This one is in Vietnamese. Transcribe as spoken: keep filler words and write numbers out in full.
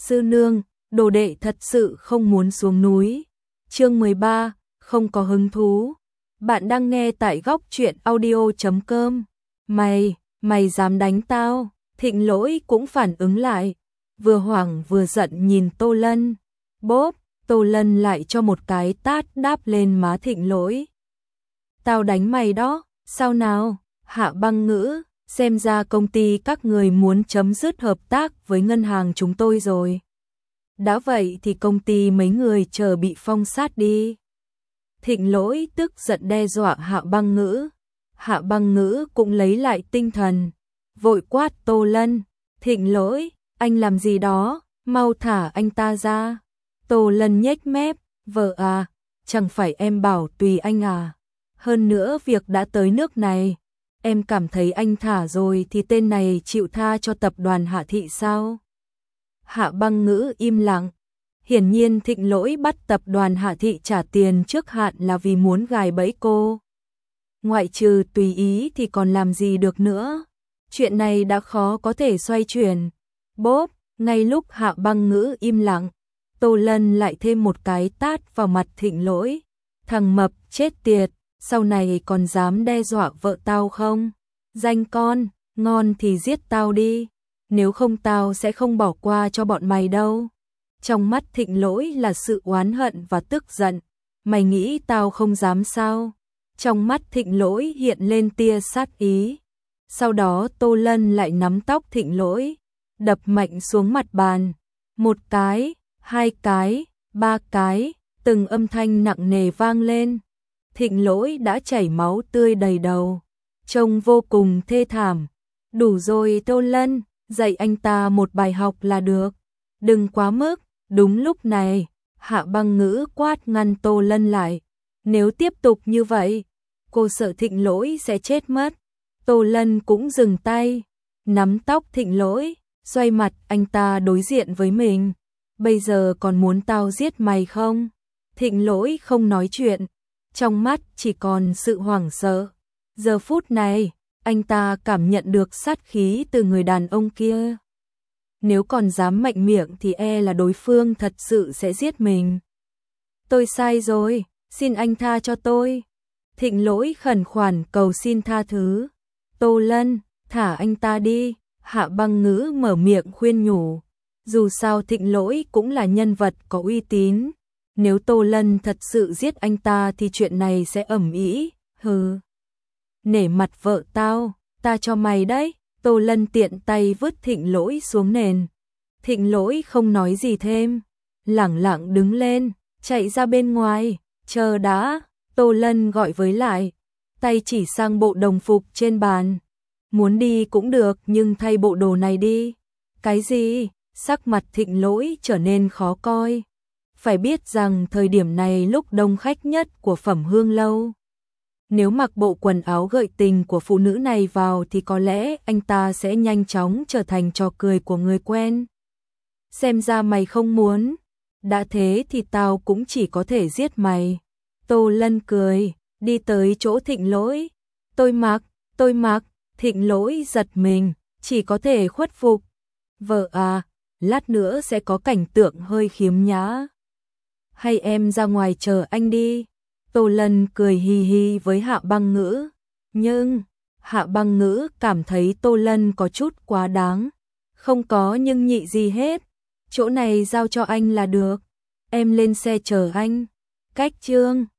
sư nương, đồ đệ thật sự không muốn xuống núi. Chương mười ba, không có hứng thú. Bạn đang nghe tại góc truyện audio chấm com. Mày, mày dám đánh tao? Thịnh Lỗi cũng phản ứng lại, vừa hoảng vừa giận nhìn Tô Lân. Bốp, Tô Lân lại cho một cái tát đáp lên má Thịnh Lỗi. Tao đánh mày đó, sao nào? Hạ Băng Ngữ, xem ra công ty các người muốn chấm dứt hợp tác với ngân hàng chúng tôi rồi. Đã vậy thì công ty mấy người chờ bị phong sát đi. Thịnh Lỗi tức giận đe dọa Hạ Băng Ngữ. Hạ Băng Ngữ cũng lấy lại tinh thần, vội quát Tô Lân. Thịnh Lỗi, anh làm gì đó, mau thả anh ta ra. Tô Lân nhếch mép, vợ à, chẳng phải em bảo tùy anh à. Hơn nữa việc đã tới nước này, em cảm thấy anh thả rồi thì tên này chịu tha cho tập đoàn Hạ Thị sao? Hạ Băng Ngữ im lặng. Hiển nhiên Thịnh Lỗi bắt tập đoàn Hạ Thị trả tiền trước hạn là vì muốn gài bẫy cô. Ngoại trừ tùy ý thì còn làm gì được nữa. Chuyện này đã khó có thể xoay chuyển. Bốp, ngay lúc Hạ Băng Ngữ im lặng, Tô Lân lại thêm một cái tát vào mặt Thịnh Lỗi. Thằng mập chết tiệt, sau này còn dám đe dọa vợ tao không? Danh con, ngon thì giết tao đi, nếu không tao sẽ không bỏ qua cho bọn mày đâu. Trong mắt Thịnh Lỗi là sự oán hận và tức giận. Mày nghĩ tao không dám sao? Trong mắt Thịnh Lỗi hiện lên tia sát ý. Sau đó Tô Lân lại nắm tóc Thịnh Lỗi, đập mạnh xuống mặt bàn. Một cái, hai cái, ba cái, từng âm thanh nặng nề vang lên. Thịnh Lỗi đã chảy máu tươi đầy đầu, trông vô cùng thê thảm. Đủ rồi Tô Lân, dạy anh ta một bài học là được, đừng quá mức. Đúng lúc này, Hạ Băng Ngữ quát ngăn Tô Lân lại. Nếu tiếp tục như vậy, cô sợ Thịnh Lỗi sẽ chết mất. Tô Lân cũng dừng tay, nắm tóc Thịnh Lỗi, xoay mặt anh ta đối diện với mình. Bây giờ còn muốn tao giết mày không? Thịnh Lỗi không nói chuyện, trong mắt chỉ còn sự hoảng sợ. Giờ phút này, anh ta cảm nhận được sát khí từ người đàn ông kia. Nếu còn dám mạnh miệng thì e là đối phương thật sự sẽ giết mình. Tôi sai rồi, xin anh tha cho tôi. Thịnh Lỗi khẩn khoản cầu xin tha thứ. Tô Lân, thả anh ta đi. Hạ Băng Ngữ mở miệng khuyên nhủ. Dù sao Thịnh Lỗi cũng là nhân vật có uy tín. Nếu Tô Lân thật sự giết anh ta thì chuyện này sẽ ầm ĩ. Hừ, nể mặt vợ tao, ta cho mày đấy. Tô Lân tiện tay vứt Thịnh Lỗi xuống nền. Thịnh Lỗi không nói gì thêm, lẳng lặng đứng lên, chạy ra bên ngoài. Chờ đã, Tô Lân gọi với lại, tay chỉ sang bộ đồng phục trên bàn. Muốn đi cũng được nhưng thay bộ đồ này đi. Cái gì? Sắc mặt Thịnh Lỗi trở nên khó coi. Phải biết rằng thời điểm này lúc đông khách nhất của Phẩm Hương Lâu. Nếu mặc bộ quần áo gợi tình của phụ nữ này vào thì có lẽ anh ta sẽ nhanh chóng trở thành trò cười của người quen. Xem ra mày không muốn. Đã thế thì tao cũng chỉ có thể giết mày. Tô Lân cười, đi tới chỗ Thịnh Lỗi. Tôi mặc, tôi mặc. Thịnh Lỗi giật mình, chỉ có thể khuất phục. Vợ à, lát nữa sẽ có cảnh tượng hơi khiếm nhã. Hay em ra ngoài chờ anh đi. Tô Lân cười hì hì với Hạ Băng Ngữ. Nhưng, Hạ Băng Ngữ cảm thấy Tô Lân có chút quá đáng. Không có nhưng nhị gì hết. Chỗ này giao cho anh là được. Em lên xe chờ anh. Cách chương.